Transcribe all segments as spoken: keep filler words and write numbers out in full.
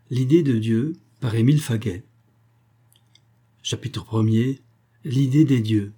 L'idée de Dieu par Émile Faguet. Chapitre premier. L'idée des dieux.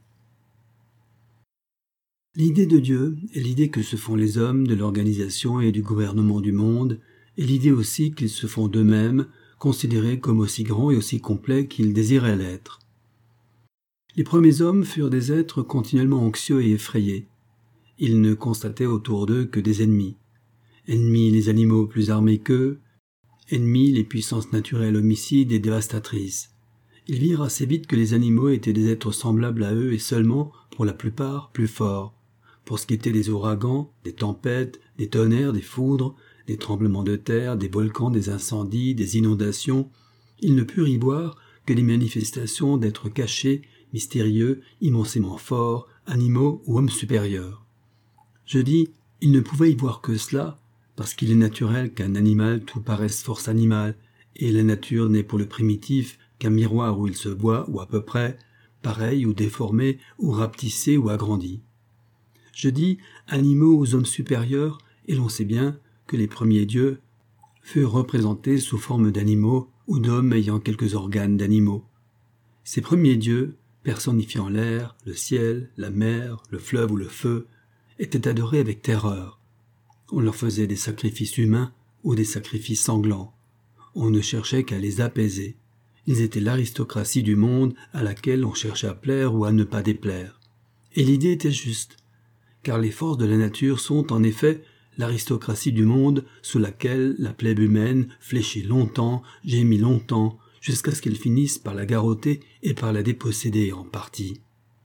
L'idée de Dieu est l'idée que se font les hommes de l'organisation et du gouvernement du monde, et l'idée aussi qu'ils se font d'eux-mêmes, considérés comme aussi grands et aussi complets qu'ils désiraient l'être. Les premiers hommes furent des êtres continuellement anxieux et effrayés. Ils ne constataient autour d'eux que des ennemis. Ennemis les animaux plus armés qu'eux, ennemis les puissances naturelles homicides et dévastatrices. Ils virent assez vite que les animaux étaient des êtres semblables à eux et seulement, pour la plupart, plus forts. Pour ce qui était des ouragans, des tempêtes, des tonnerres, des foudres, des tremblements de terre, des volcans, des incendies, des inondations, ils ne purent y voir que des manifestations d'êtres cachés, mystérieux, immensément forts, animaux ou hommes supérieurs. Je dis, ils ne pouvaient y voir que cela, parce qu'il est naturel qu'un animal tout paraisse force animale, et la nature n'est pour le primitif qu'un miroir où il se voit, ou à peu près, pareil ou déformé, ou rapetissé ou agrandi. Je dis animaux aux hommes supérieurs, et l'on sait bien que les premiers dieux furent représentés sous forme d'animaux ou d'hommes ayant quelques organes d'animaux. Ces premiers dieux, personnifiant l'air, le ciel, la mer, le fleuve ou le feu, étaient adorés avec terreur. On leur faisait des sacrifices humains ou des sacrifices sanglants. On ne cherchait qu'à les apaiser. Ils étaient l'aristocratie du monde à laquelle on cherchait à plaire ou à ne pas déplaire. Et l'idée était juste, car les forces de la nature sont en effet l'aristocratie du monde sous laquelle la plèbe humaine fléchit longtemps, gémit longtemps, jusqu'à ce qu'elle finisse par la garrotter et par la déposséder en partie.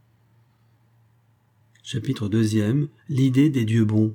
Chapitre deuxième. L'idée des dieux bons.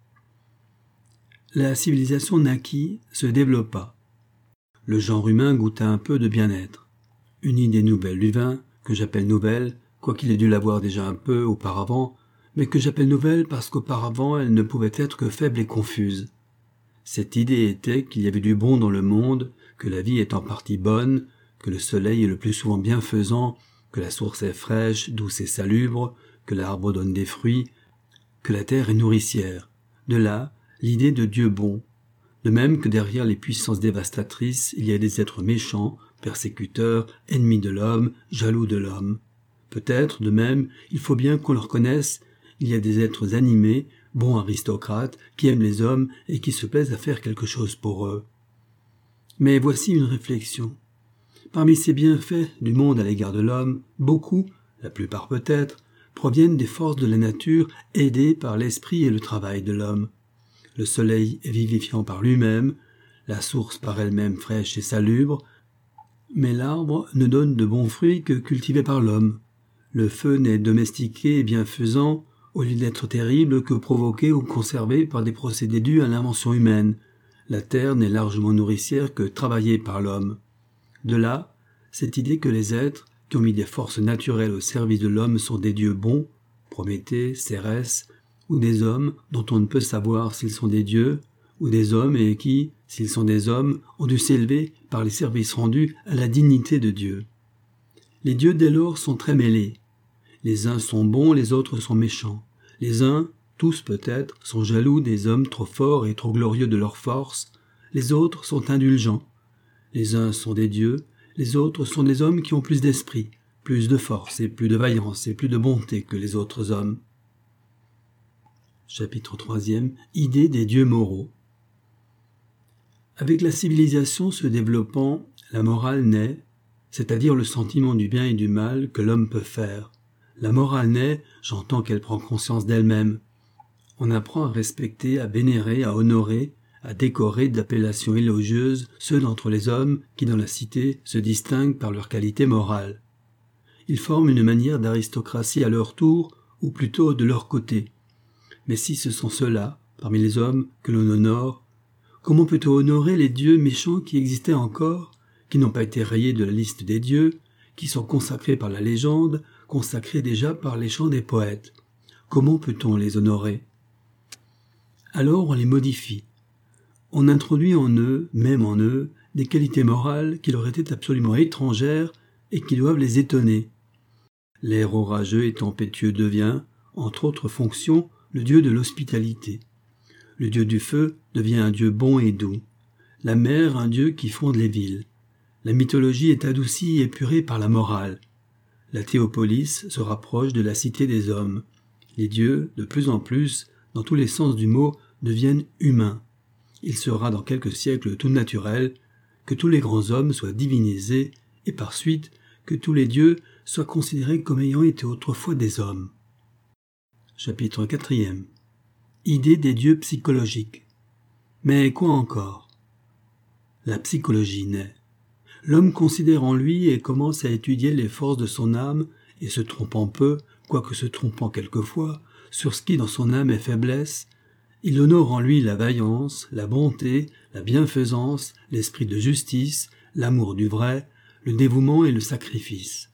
La civilisation naquit, se développa. Le genre humain goûta un peu de bien-être. Une idée nouvelle lui vint, que j'appelle nouvelle, quoiqu'il ait dû l'avoir déjà un peu auparavant, mais que j'appelle nouvelle parce qu'auparavant elle ne pouvait être que faible et confuse. Cette idée était qu'il y avait du bon dans le monde, que la vie est en partie bonne, que le soleil est le plus souvent bienfaisant, que la source est fraîche, douce et salubre, que l'arbre donne des fruits, que la terre est nourricière. De là, l'idée de Dieu bon. De même que derrière les puissances dévastatrices, il y a des êtres méchants, persécuteurs, ennemis de l'homme, jaloux de l'homme. Peut-être, de même, il faut bien qu'on le reconnaisse, il y a des êtres animés, bons aristocrates, qui aiment les hommes et qui se plaisent à faire quelque chose pour eux. Mais voici une réflexion. Parmi ces bienfaits du monde à l'égard de l'homme, beaucoup, la plupart peut-être, proviennent des forces de la nature aidées par l'esprit et le travail de l'homme. Le soleil est vivifiant par lui-même, la source par elle-même fraîche et salubre, mais l'arbre ne donne de bons fruits que cultivés par l'homme. Le feu n'est domestiqué et bienfaisant, au lieu d'être terrible, que provoqué ou conservé par des procédés dus à l'invention humaine. La terre n'est largement nourricière que travaillée par l'homme. De là, cette idée que les êtres qui ont mis des forces naturelles au service de l'homme sont des dieux bons, Prométhée, Cérès, ou des hommes dont on ne peut savoir s'ils sont des dieux, ou des hommes et qui, s'ils sont des hommes, ont dû s'élever par les services rendus à la dignité de Dieu. Les dieux dès lors sont très mêlés. Les uns sont bons, les autres sont méchants. Les uns, tous peut-être, sont jaloux des hommes trop forts et trop glorieux de leur force. Les autres sont indulgents. Les uns sont des dieux, les autres sont des hommes qui ont plus d'esprit, plus de force et plus de vaillance et plus de bonté que les autres hommes. Chapitre troisième. Idée des dieux moraux. Avec la civilisation se développant, la morale naît, c'est-à-dire le sentiment du bien et du mal que l'homme peut faire. La morale naît, j'entends qu'elle prend conscience d'elle-même. On apprend à respecter, à vénérer, à honorer, à décorer d'appellations élogieuses ceux d'entre les hommes qui dans la cité se distinguent par leur qualité morale. Ils forment une manière d'aristocratie à leur tour, ou plutôt de leur côté. Mais si ce sont ceux-là, parmi les hommes, que l'on honore, comment peut-on honorer les dieux méchants qui existaient encore, qui n'ont pas été rayés de la liste des dieux, qui sont consacrés par la légende, consacrés déjà par les chants des poètes? Comment peut-on les honorer? Alors on les modifie. On introduit en eux, même en eux, des qualités morales qui leur étaient absolument étrangères et qui doivent les étonner. L'air orageux et tempétueux devient, entre autres fonctions, le dieu de l'hospitalité. Le dieu du feu devient un dieu bon et doux. la mer un dieu qui fonde les villes. La mythologie est adoucie et épurée par la morale. La théopolis se rapproche de la cité des hommes. Les dieux, de plus en plus, dans tous les sens du mot, deviennent humains. Il sera dans quelques siècles tout naturel que tous les grands hommes soient divinisés et par suite que tous les dieux soient considérés comme ayant été autrefois des hommes. Chapitre quatrième. Idée des dieux psychologiques. Mais quoi encore? La psychologie naît. L'homme considère en lui et commence à étudier les forces de son âme et se trompant peu, quoique se trompant quelquefois, sur ce qui dans son âme est faiblesse, il honore en lui la vaillance, la bonté, la bienfaisance, l'esprit de justice, l'amour du vrai, le dévouement et le sacrifice.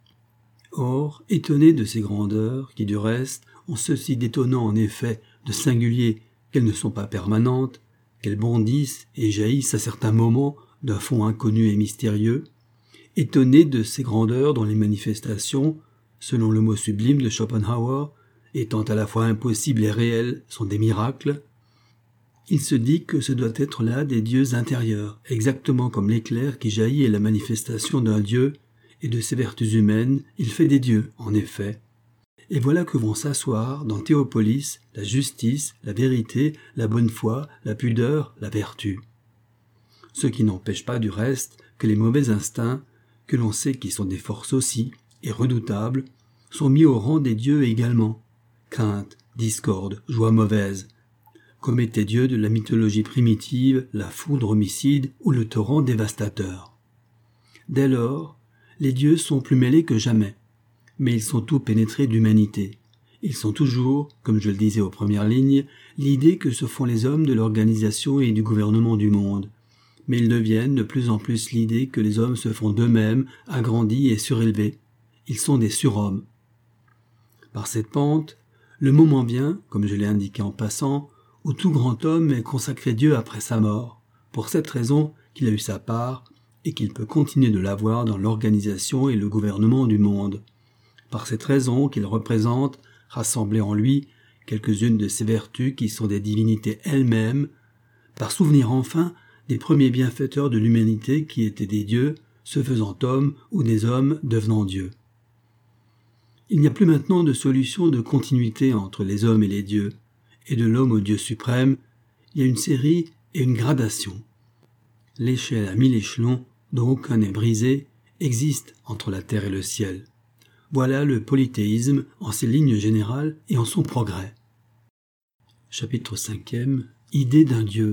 Or, étonné de ces grandeurs, qui du reste ont ceci d'étonnant en effet, de singulier, qu'elles ne sont pas permanentes, qu'elles bondissent et jaillissent à certains moments d'un fond inconnu et mystérieux, étonné de ces grandeurs dont les manifestations, selon le mot sublime de Schopenhauer, étant à la fois impossibles et réelles, sont des miracles, il se dit que ce doit être là des dieux intérieurs, exactement comme l'éclair qui jaillit est la manifestation d'un dieu, et de ses vertus humaines, il fait des dieux, en effet. Et voilà que vont s'asseoir dans Théopolis la justice, la vérité, la bonne foi, la pudeur, la vertu. Ce qui n'empêche pas du reste que les mauvais instincts, que l'on sait qui sont des forces aussi, et redoutables, sont mis au rang des dieux également. Crainte, discorde, joie mauvaise, comme étaient dieux de la mythologie primitive, la foudre homicide ou le torrent dévastateur. Dès lors, les dieux sont plus mêlés que jamais, mais ils sont tout pénétrés d'humanité. Ils sont toujours, comme je le disais aux premières lignes, l'idée que se font les hommes de l'organisation et du gouvernement du monde, mais ils deviennent de plus en plus l'idée que les hommes se font d'eux-mêmes, agrandis et surélevés. Ils sont des surhommes. Par cette pente, le moment vient, comme je l'ai indiqué en passant, où tout grand homme est consacré Dieu après sa mort, pour cette raison qu'il a eu sa part et qu'il peut continuer de l'avoir dans l'organisation et le gouvernement du monde. Par cette raison qu'il représente, rassemblées en lui, quelques-unes de ses vertus qui sont des divinités elles-mêmes, par souvenir enfin des premiers bienfaiteurs de l'humanité qui étaient des dieux, se faisant hommes ou des hommes devenant dieux. Il n'y a plus maintenant de solution de continuité entre les hommes et les dieux, et de l'homme au Dieu suprême, il y a une série et une gradation. L'échelle à mille échelons, dont aucun n'est brisé, existe entre la terre et le ciel. Voilà le polythéisme en ses lignes générales et en son progrès. Chapitre cinquième. Idée d'un Dieu.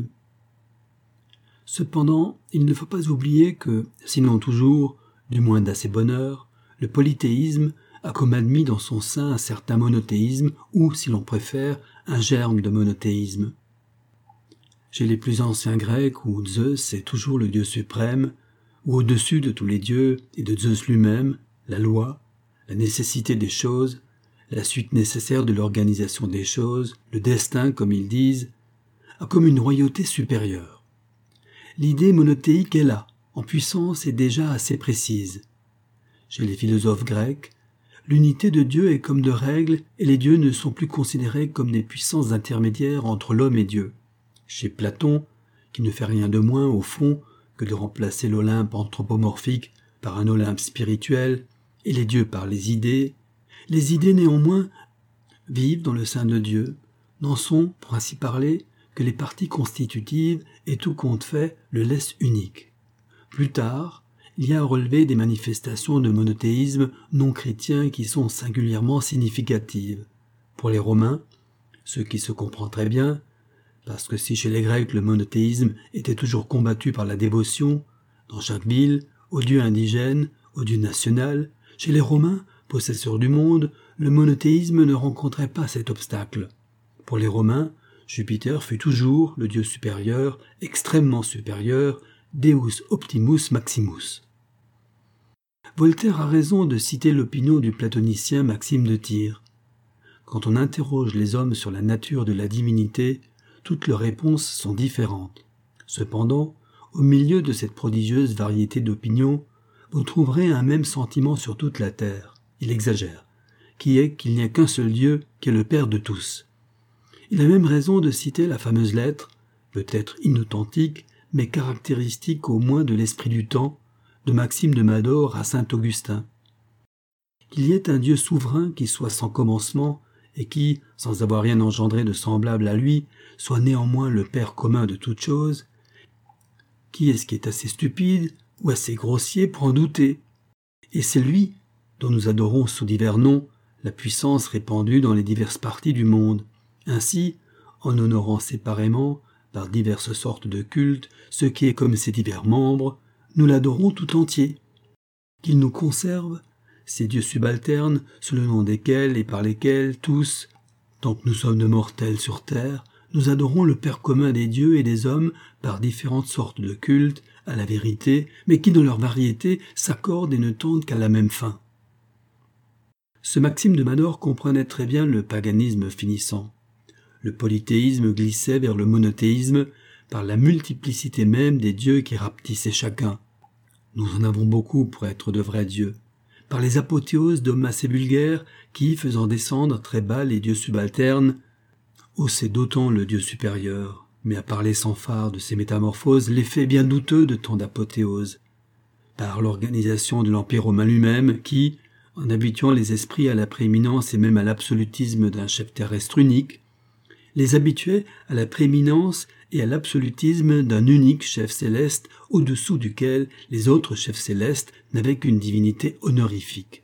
Cependant, il ne faut pas oublier que, sinon toujours, du moins d'assez bonne heure, le polythéisme a comme admis dans son sein un certain monothéisme ou, si l'on préfère, un germe de monothéisme. Chez les plus anciens Grecs, où Zeus est toujours le Dieu suprême, ou au-dessus de tous les dieux et de Zeus lui-même, la loi, la nécessité des choses, la suite nécessaire de l'organisation des choses, le destin, comme ils disent, a comme une royauté supérieure. L'idée monothéique est là, en puissance et déjà assez précise. Chez les philosophes grecs, l'unité de Dieu est comme de règle et les dieux ne sont plus considérés comme des puissances intermédiaires entre l'homme et Dieu. Chez Platon, qui ne fait rien de moins au fond que de remplacer l'Olympe anthropomorphique par un Olympe spirituel et les dieux par les idées, les idées néanmoins vivent dans le sein de Dieu, n'en sont, pour ainsi parler, que les parties constitutives et tout compte fait le laisse unique. Plus tard, il y a à relever des manifestations de monothéisme non chrétien qui sont singulièrement significatives. Pour les Romains, ce qui se comprend très bien, parce que si chez les Grecs le monothéisme était toujours combattu par la dévotion, dans chaque ville, au dieu indigène, au dieu national, chez les Romains, possesseurs du monde, le monothéisme ne rencontrait pas cet obstacle. Pour les Romains, Jupiter fut toujours le dieu supérieur, extrêmement supérieur, Deus Optimus Maximus. Voltaire a raison de citer l'opinion du platonicien Maxime de Tyr. Quand on interroge les hommes sur la nature de la divinité, toutes leurs réponses sont différentes. Cependant, au milieu de cette prodigieuse variété d'opinions, vous trouverez un même sentiment sur toute la terre, il exagère, qui est qu'il n'y a qu'un seul Dieu qui est le Père de tous. Il a même raison de citer la fameuse lettre, peut-être inauthentique, mais caractéristique au moins de l'esprit du temps, de Maxime de Madore à saint Augustin. Qu'il y ait un Dieu souverain qui soit sans commencement et qui, sans avoir rien engendré de semblable à lui, soit néanmoins le Père commun de toutes choses, qui est-ce qui est assez stupide ou assez grossier pour en douter? Et c'est lui dont nous adorons sous divers noms la puissance répandue dans les diverses parties du monde. Ainsi, en honorant séparément, par diverses sortes de cultes, ce qui est comme ses divers membres, nous l'adorons tout entier. Qu'il nous conserve, ces dieux subalternes, sous le nom desquels et par lesquels tous, tant que nous sommes de mortels sur terre, nous adorons le Père commun des dieux et des hommes par différentes sortes de cultes, à la vérité, mais qui dans leur variété s'accordent et ne tendent qu'à la même fin. Ce Maxime de Madore comprenait très bien le paganisme finissant. Le polythéisme glissait vers le monothéisme par la multiplicité même des dieux qui rapetissaient chacun. Nous en avons beaucoup pour être de vrais dieux. Par les apothéoses d'hommes assez vulgaires qui, faisant descendre très bas les dieux subalternes, haussaient d'autant le dieu supérieur, mais à parler sans phare de ces métamorphoses, l'effet bien douteux de tant d'apothéoses. Par l'organisation de l'Empire romain lui-même qui, en habituant les esprits à la prééminence et même à l'absolutisme d'un chef terrestre unique, les habituait à la prééminence et à l'absolutisme d'un unique chef céleste au-dessous duquel les autres chefs célestes n'avaient qu'une divinité honorifique.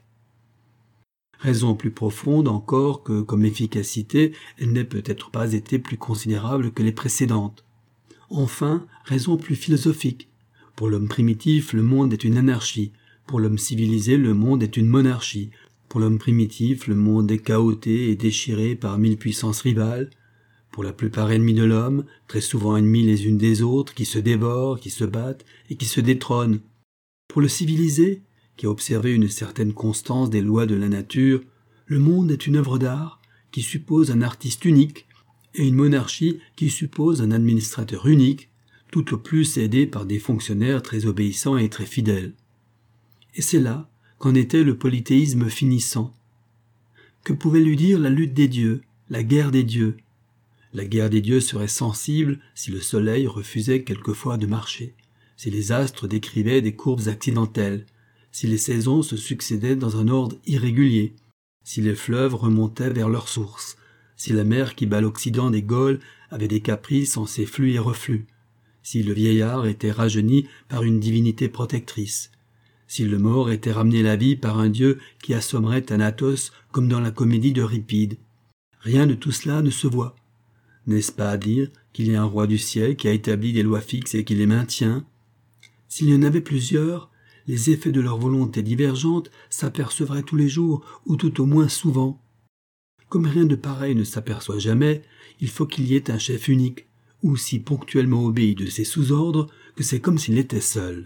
Raison plus profonde encore que, comme efficacité, elle n'ait peut-être pas été plus considérable que les précédentes. Enfin, raison plus philosophique. Pour l'homme primitif, le monde est une anarchie. Pour l'homme civilisé, le monde est une monarchie. Pour l'homme primitif, le monde est chaoté et déchiré par mille puissances rivales. Pour la plupart ennemis de l'homme, très souvent ennemis les unes des autres, qui se dévorent, qui se battent et qui se détrônent. Pour le civilisé, qui a observé une certaine constance des lois de la nature, le monde est une œuvre d'art qui suppose un artiste unique et une monarchie qui suppose un administrateur unique, tout au plus aidé par des fonctionnaires très obéissants et très fidèles. Et c'est là qu'en était le polythéisme finissant. Que pouvait lui dire la lutte des dieux, la guerre des dieux? La guerre des dieux serait sensible si le soleil refusait quelquefois de marcher, si les astres décrivaient des courbes accidentelles, si les saisons se succédaient dans un ordre irrégulier, si les fleuves remontaient vers leur source, si la mer qui bat l'occident des Gaules avait des caprices en ses flux et reflux, si le vieillard était rajeuni par une divinité protectrice, si le mort était ramené à la vie par un dieu qui assommerait Thanatos comme dans la comédie d'Euripide. Rien de tout cela ne se voit. N'est-ce pas à dire qu'il y a un roi du ciel qui a établi des lois fixes et qui les maintient? S'il y en avait plusieurs, les effets de leur volonté divergente s'apercevraient tous les jours, ou tout au moins souvent. Comme rien de pareil ne s'aperçoit jamais, il faut qu'il y ait un chef unique, ou si ponctuellement obéi de ses sous-ordres que c'est comme s'il était seul.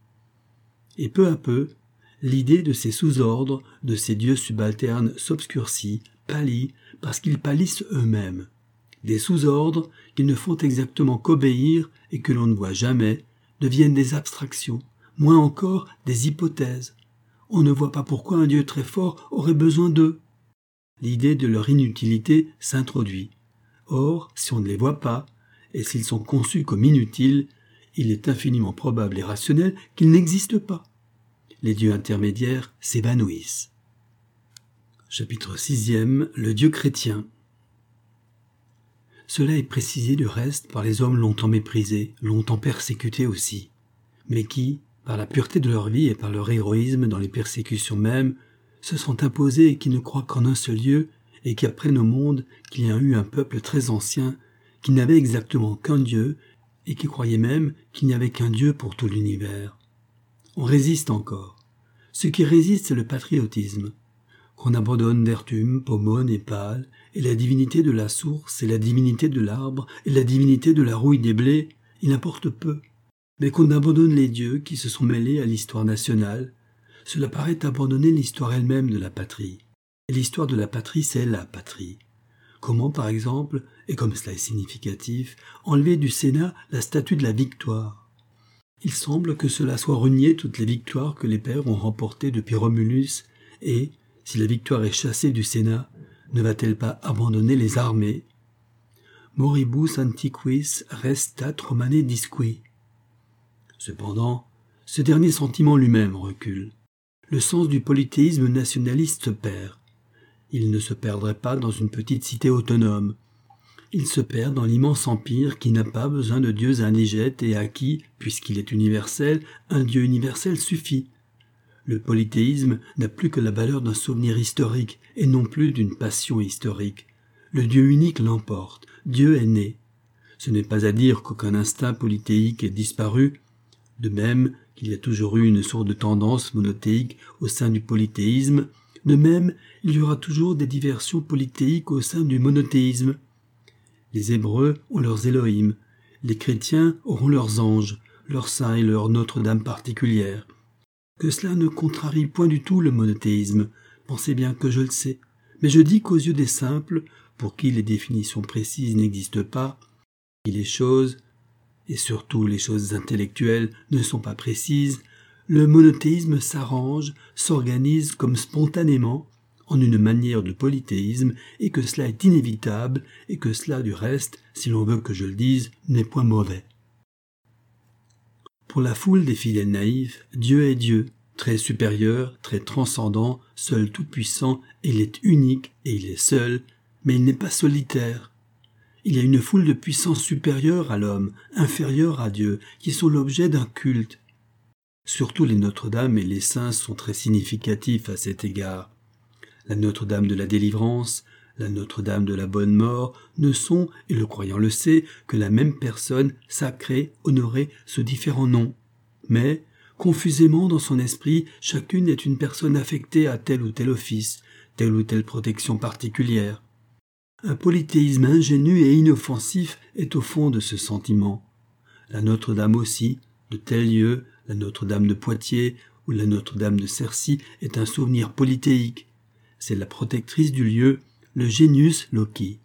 Et peu à peu, l'idée de ces sous-ordres, de ces dieux subalternes s'obscurcit, pâlit, parce qu'ils pâlissent eux-mêmes. Des sous-ordres qu'ils ne font exactement qu'obéir et que l'on ne voit jamais, deviennent des abstractions, moins encore des hypothèses. On ne voit pas pourquoi un Dieu très fort aurait besoin d'eux. L'idée de leur inutilité s'introduit. Or, si on ne les voit pas, et s'ils sont conçus comme inutiles, il est infiniment probable et rationnel qu'ils n'existent pas. Les dieux intermédiaires s'évanouissent. Chapitre sixième. Le Dieu chrétien. Cela est précisé du reste par les hommes longtemps méprisés, longtemps persécutés aussi, mais qui, par la pureté de leur vie et par leur héroïsme dans les persécutions mêmes, se sont imposés et qui ne croient qu'en un seul Dieu et qui apprennent au monde qu'il y a eu un peuple très ancien qui n'avait exactement qu'un Dieu et qui croyait même qu'il n'y avait qu'un Dieu pour tout l'univers. On résiste encore. Ce qui résiste, c'est le patriotisme. Qu'on abandonne Vertum, Pomone et Pâle, et la divinité de la source, et la divinité de l'arbre, et la divinité de la rouille des blés, il importe peu. Mais qu'on abandonne les dieux qui se sont mêlés à l'histoire nationale, cela paraît abandonner l'histoire elle-même de la patrie. Et l'histoire de la patrie, c'est la patrie. Comment, par exemple, et comme cela est significatif, enlever du Sénat la statue de la victoire? Il semble que cela soit renier toutes les victoires que les pères ont remportées depuis Romulus, et, si la victoire est chassée du Sénat, ne va-t-elle pas abandonner les armées? Moribus antiquis restat Romane disqui. Cependant, ce dernier sentiment lui-même recule. Le sens du polythéisme nationaliste se perd. Il ne se perdrait pas dans une petite cité autonome. Il se perd dans l'immense empire qui n'a pas besoin de dieux indigètes et à qui, puisqu'il est universel, un dieu universel suffit. Le polythéisme n'a plus que la valeur d'un souvenir historique et non plus d'une passion historique. Le Dieu unique l'emporte. Dieu est né. Ce n'est pas à dire qu'aucun instinct polythéique ait disparu, de même qu'il y a toujours eu une sourde de tendance monothéique au sein du polythéisme, de même il y aura toujours des diversions polythéiques au sein du monothéisme. Les Hébreux ont leurs Élohim, les chrétiens auront leurs anges, leurs saints et leur Notre-Dame particulière. Que cela ne contrarie point du tout le monothéisme, pensez bien que je le sais, mais je dis qu'aux yeux des simples, pour qui les définitions précises n'existent pas, qui les choses, et surtout les choses intellectuelles, ne sont pas précises, le monothéisme s'arrange, s'organise comme spontanément, en une manière de polythéisme, et que cela est inévitable, et que cela, du reste, si l'on veut que je le dise, n'est point mauvais. Pour la foule des fidèles naïfs, Dieu est Dieu, très supérieur, très transcendant, seul tout-puissant, et il est unique, et il est seul, mais il n'est pas solitaire. Il y a une foule de puissances supérieures à l'homme, inférieures à Dieu, qui sont l'objet d'un culte. Surtout les Notre-Dame et les saints sont très significatifs à cet égard. La Notre-Dame de la délivrance, la Notre-Dame de la bonne mort ne sont, et le croyant le sait, que la même personne sacrée, honorée sous différents noms. Mais, confusément dans son esprit, chacune est une personne affectée à tel ou tel office, telle ou telle protection particulière. Un polythéisme ingénu et inoffensif est au fond de ce sentiment. La Notre-Dame aussi, de tel lieu, la Notre-Dame de Poitiers ou la Notre-Dame de Cercy est un souvenir polythéique. C'est la protectrice du lieu, le genius loci.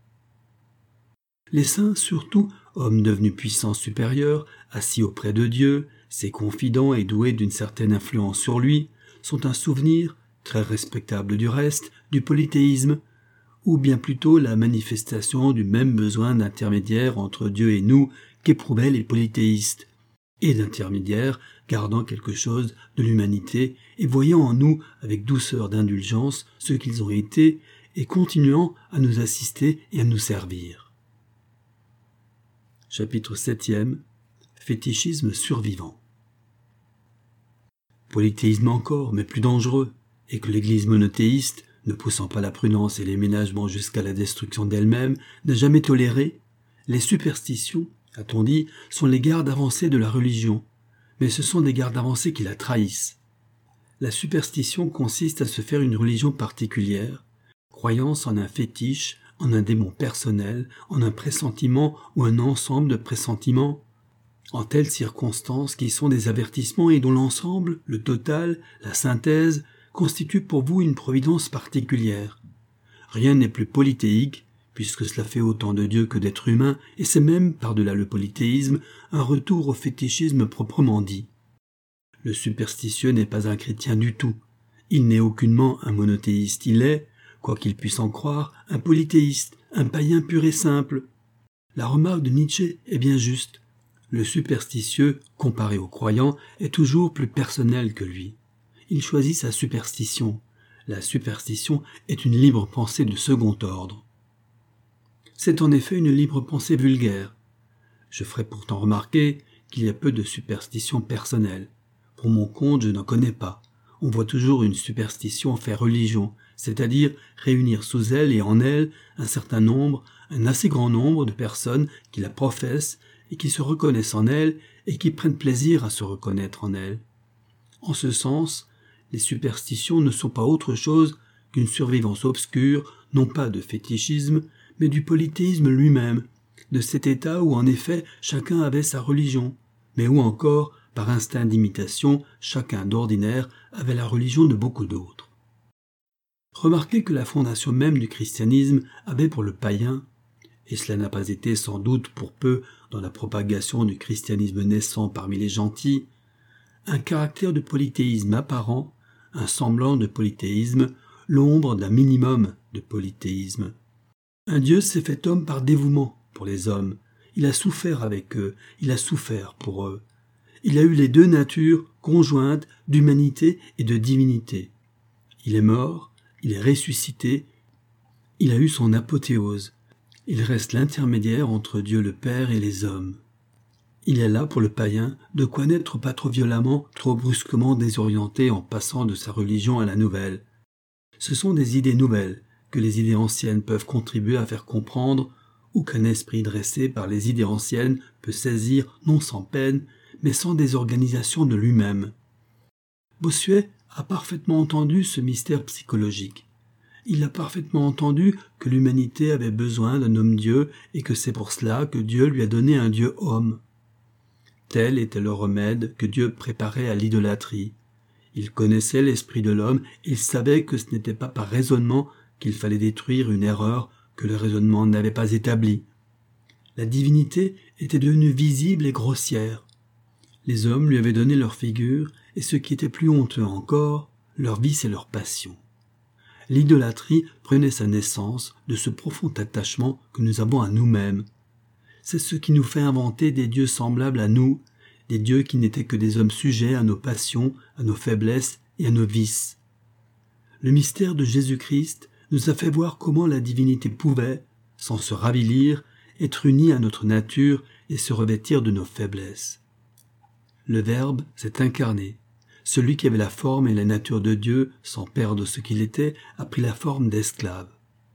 Les saints, surtout, hommes devenus puissants supérieurs, assis auprès de Dieu, ses confidents et doués d'une certaine influence sur lui, sont un souvenir, très respectable du reste, du polythéisme, ou bien plutôt la manifestation du même besoin d'intermédiaire entre Dieu et nous qu'éprouvaient les polythéistes, et d'intermédiaire gardant quelque chose de l'humanité et voyant en nous avec douceur d'indulgence ce qu'ils ont été et continuant à nous assister et à nous servir. Chapitre septième. Fétichisme survivant. Polythéisme encore, mais plus dangereux, et que l'Église monothéiste, ne poussant pas la prudence et les ménagements jusqu'à la destruction d'elle-même, n'a jamais toléré. Les superstitions, a-t-on dit, sont les gardes avancées de la religion, mais ce sont des gardes avancées qui la trahissent. La superstition consiste à se faire une religion particulière, croyance en un fétiche, en un démon personnel, en un pressentiment ou un ensemble de pressentiments, en telles circonstances qui sont des avertissements et dont l'ensemble, le total, la synthèse, constitue pour vous une providence particulière. Rien n'est plus polythéique, puisque cela fait autant de Dieu que d'êtres humains, et c'est même, par-delà le polythéisme, un retour au fétichisme proprement dit. Le superstitieux n'est pas un chrétien du tout. Il n'est aucunement un monothéiste, il est, quoi qu'il puisse en croire, un polythéiste, un païen pur et simple. La remarque de Nietzsche est bien juste. Le superstitieux, comparé au croyant, est toujours plus personnel que lui. Il choisit sa superstition. La superstition est une libre pensée de second ordre. C'est en effet une libre pensée vulgaire. Je ferai pourtant remarquer qu'il y a peu de superstitions personnelles. Pour mon compte, je n'en connais pas. On voit toujours une superstition faire religion, c'est-à-dire réunir sous elle et en elle un certain nombre, un assez grand nombre de personnes qui la professent et qui se reconnaissent en elle et qui prennent plaisir à se reconnaître en elle. En ce sens, les superstitions ne sont pas autre chose qu'une survivance obscure, non pas de fétichisme, mais du polythéisme lui-même, de cet état où en effet chacun avait sa religion, mais où encore, par instinct d'imitation, chacun d'ordinaire avait la religion de beaucoup d'autres. Remarquez que la fondation même du christianisme avait pour le païen, et cela n'a pas été sans doute pour peu dans la propagation du christianisme naissant parmi les gentils, un caractère de polythéisme apparent, un semblant de polythéisme, l'ombre d'un minimum de polythéisme. Un Dieu s'est fait homme par dévouement pour les hommes, il a souffert avec eux, il a souffert pour eux, il a eu les deux natures conjointes d'humanité et de divinité. Il est mort, il est ressuscité, il a eu son apothéose. Il reste l'intermédiaire entre Dieu le Père et les hommes. Il est là pour le païen de quoi n'être pas trop violemment, trop brusquement désorienté en passant de sa religion à la nouvelle. Ce sont des idées nouvelles que les idées anciennes peuvent contribuer à faire comprendre ou qu'un esprit dressé par les idées anciennes peut saisir non sans peine, mais sans désorganisation de lui-même. Bossuet a parfaitement entendu ce mystère psychologique. Il a parfaitement entendu que l'humanité avait besoin d'un homme-dieu et que c'est pour cela que Dieu lui a donné un Dieu-homme. Tel était le remède que Dieu préparait à l'idolâtrie. Il connaissait l'esprit de l'homme et il savait que ce n'était pas par raisonnement qu'il fallait détruire une erreur que le raisonnement n'avait pas établie. La divinité était devenue visible et grossière. Les hommes lui avaient donné leur figure et ce qui était plus honteux encore, leur vice et leur passion. L'idolâtrie prenait sa naissance de ce profond attachement que nous avons à nous-mêmes. C'est ce qui nous fait inventer des dieux semblables à nous, des dieux qui n'étaient que des hommes sujets à nos passions, à nos faiblesses et à nos vices. Le mystère de Jésus-Christ nous a fait voir comment la divinité pouvait, sans se ravilir, être unie à notre nature et se revêtir de nos faiblesses. Le Verbe s'est incarné. Celui qui avait la forme et la nature de Dieu, sans perdre ce qu'il était, a pris la forme d'esclave.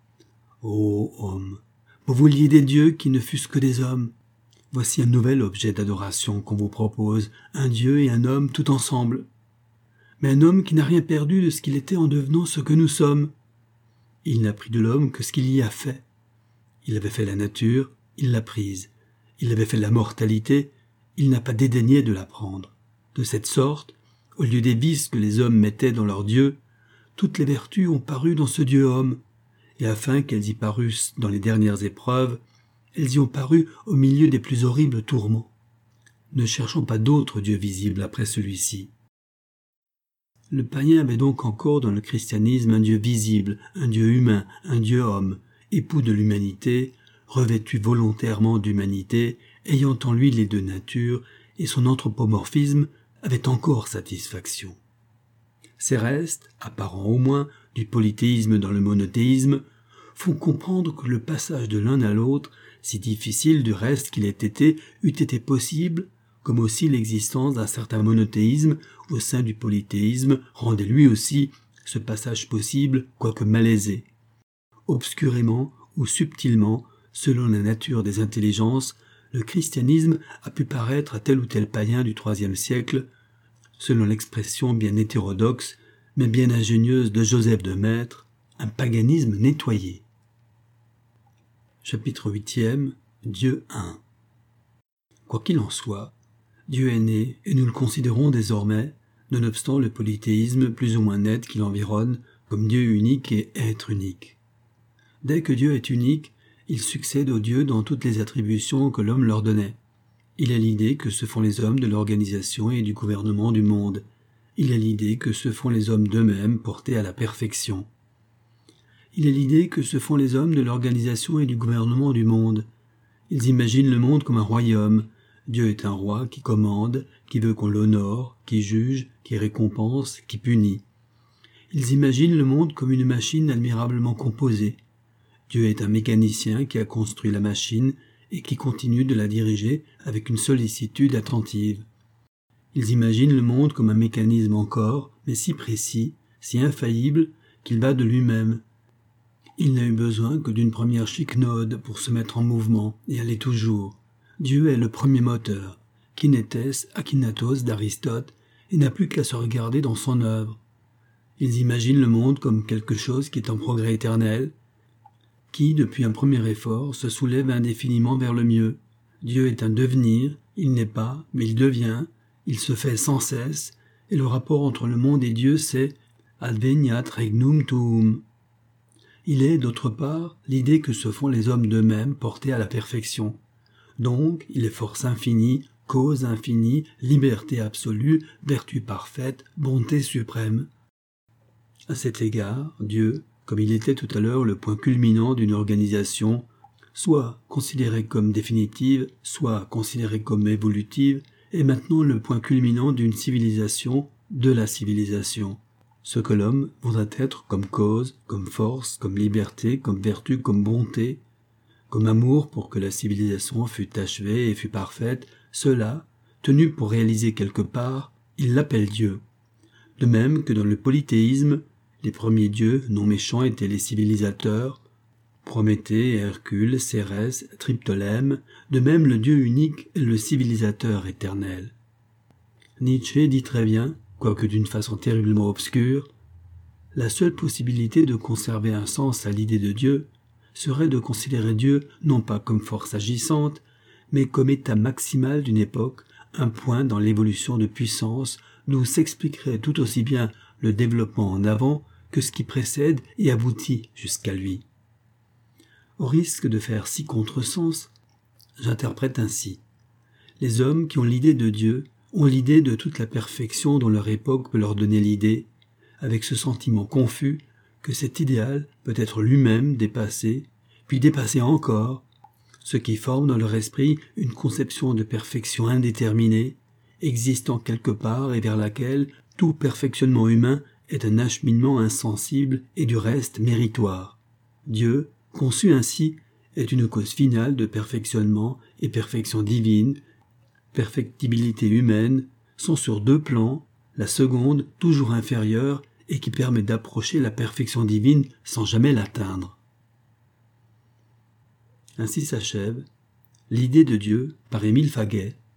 Ô homme, vous vouliez des dieux qui ne fussent que des hommes. Voici un nouvel objet d'adoration qu'on vous propose, un Dieu et un homme tout ensemble. Mais un homme qui n'a rien perdu de ce qu'il était en devenant ce que nous sommes. Il n'a pris de l'homme que ce qu'il y a fait. Il avait fait la nature, il l'a prise. Il avait fait la mortalité, il n'a pas dédaigné de la prendre. De cette sorte, au lieu des vices que les hommes mettaient dans leur Dieu, toutes les vertus ont paru dans ce Dieu-homme, et afin qu'elles y parussent dans les dernières épreuves, elles y ont paru au milieu des plus horribles tourments. Ne cherchons pas d'autre Dieu visible après celui-ci. Le païen avait donc encore dans le christianisme un Dieu visible, un Dieu humain, un Dieu-homme, époux de l'humanité, revêtu volontairement d'humanité, ayant en lui les deux natures, et son anthropomorphisme avait encore satisfaction. Ces restes, apparents au moins, du polythéisme dans le monothéisme, font comprendre que le passage de l'un à l'autre, si difficile du reste qu'il ait été, eût été possible, comme aussi l'existence d'un certain monothéisme au sein du polythéisme rendait lui aussi ce passage possible, quoique malaisé. Obscurément ou subtilement, selon la nature des intelligences, le christianisme a pu paraître à tel ou tel païen du troisième siècle, selon l'expression bien hétérodoxe, mais bien ingénieuse de Joseph de Maistre, un paganisme nettoyé. Chapitre huitième. Dieu un. Quoi qu'il en soit, Dieu est né et nous le considérons désormais, nonobstant le polythéisme plus ou moins net qui l'environne, comme Dieu unique et être unique. Dès que Dieu est unique, il succède aux dieux dans toutes les attributions que l'homme leur donnait. Il a l'idée que se font les hommes de l'organisation et du gouvernement du monde. Il a l'idée que se font les hommes d'eux-mêmes portés à la perfection. Il a l'idée que se font les hommes de l'organisation et du gouvernement du monde. Ils imaginent le monde comme un royaume. Dieu est un roi qui commande, qui veut qu'on l'honore, qui juge, qui récompense, qui punit. Ils imaginent le monde comme une machine admirablement composée. Dieu est un mécanicien qui a construit la machine et qui continue de la diriger avec une sollicitude attentive. Ils imaginent le monde comme un mécanisme encore, mais si précis, si infaillible, qu'il va de lui-même. Il n'a eu besoin que d'une première chiquenaude pour se mettre en mouvement et aller toujours. Dieu est le premier moteur, kinétès, akinatos d'Aristote, et n'a plus qu'à se regarder dans son œuvre. Ils imaginent le monde comme quelque chose qui est en progrès éternel, qui, depuis un premier effort, se soulève indéfiniment vers le mieux. Dieu est un devenir, il n'est pas, mais il devient, il se fait sans cesse, et le rapport entre le monde et Dieu, c'est « adveniat regnum tuum ». Il est, d'autre part, l'idée que se font les hommes d'eux-mêmes portés à la perfection. Donc, il est force infinie, cause infinie, liberté absolue, vertu parfaite, bonté suprême. À cet égard, Dieu, comme il était tout à l'heure le point culminant d'une organisation, soit considérée comme définitive, soit considérée comme évolutive, est maintenant le point culminant d'une civilisation, de la civilisation. Ce que l'homme voudrait être comme cause, comme force, comme liberté, comme vertu, comme bonté, comme amour pour que la civilisation fût achevée et fût parfaite, cela, tenu pour réaliser quelque part, il l'appelle Dieu. De même que dans le polythéisme, les premiers dieux non méchants étaient les civilisateurs, Prométhée, Hercule, Cérès, Triptolème, de même le Dieu unique est le civilisateur éternel. Nietzsche dit très bien, quoique d'une façon terriblement obscure, la seule possibilité de conserver un sens à l'idée de Dieu serait de considérer Dieu non pas comme force agissante, mais comme état maximal d'une époque, un point dans l'évolution de puissance d'où s'expliquerait tout aussi bien le développement en avant que ce qui précède et aboutit jusqu'à lui. Au risque de faire si contresens, j'interprète ainsi. Les hommes qui ont l'idée de Dieu ont l'idée de toute la perfection dont leur époque peut leur donner l'idée, avec ce sentiment confus que cet idéal peut être lui-même dépassé, puis dépassé encore, ce qui forme dans leur esprit une conception de perfection indéterminée, existant quelque part et vers laquelle tout perfectionnement humain est un acheminement insensible et du reste méritoire. Dieu, conçu ainsi, est une cause finale de perfectionnement et perfection divine. Perfectibilité humaine sont sur deux plans, la seconde toujours inférieure et qui permet d'approcher la perfection divine sans jamais l'atteindre. Ainsi s'achève l'idée de Dieu par Émile Faguet,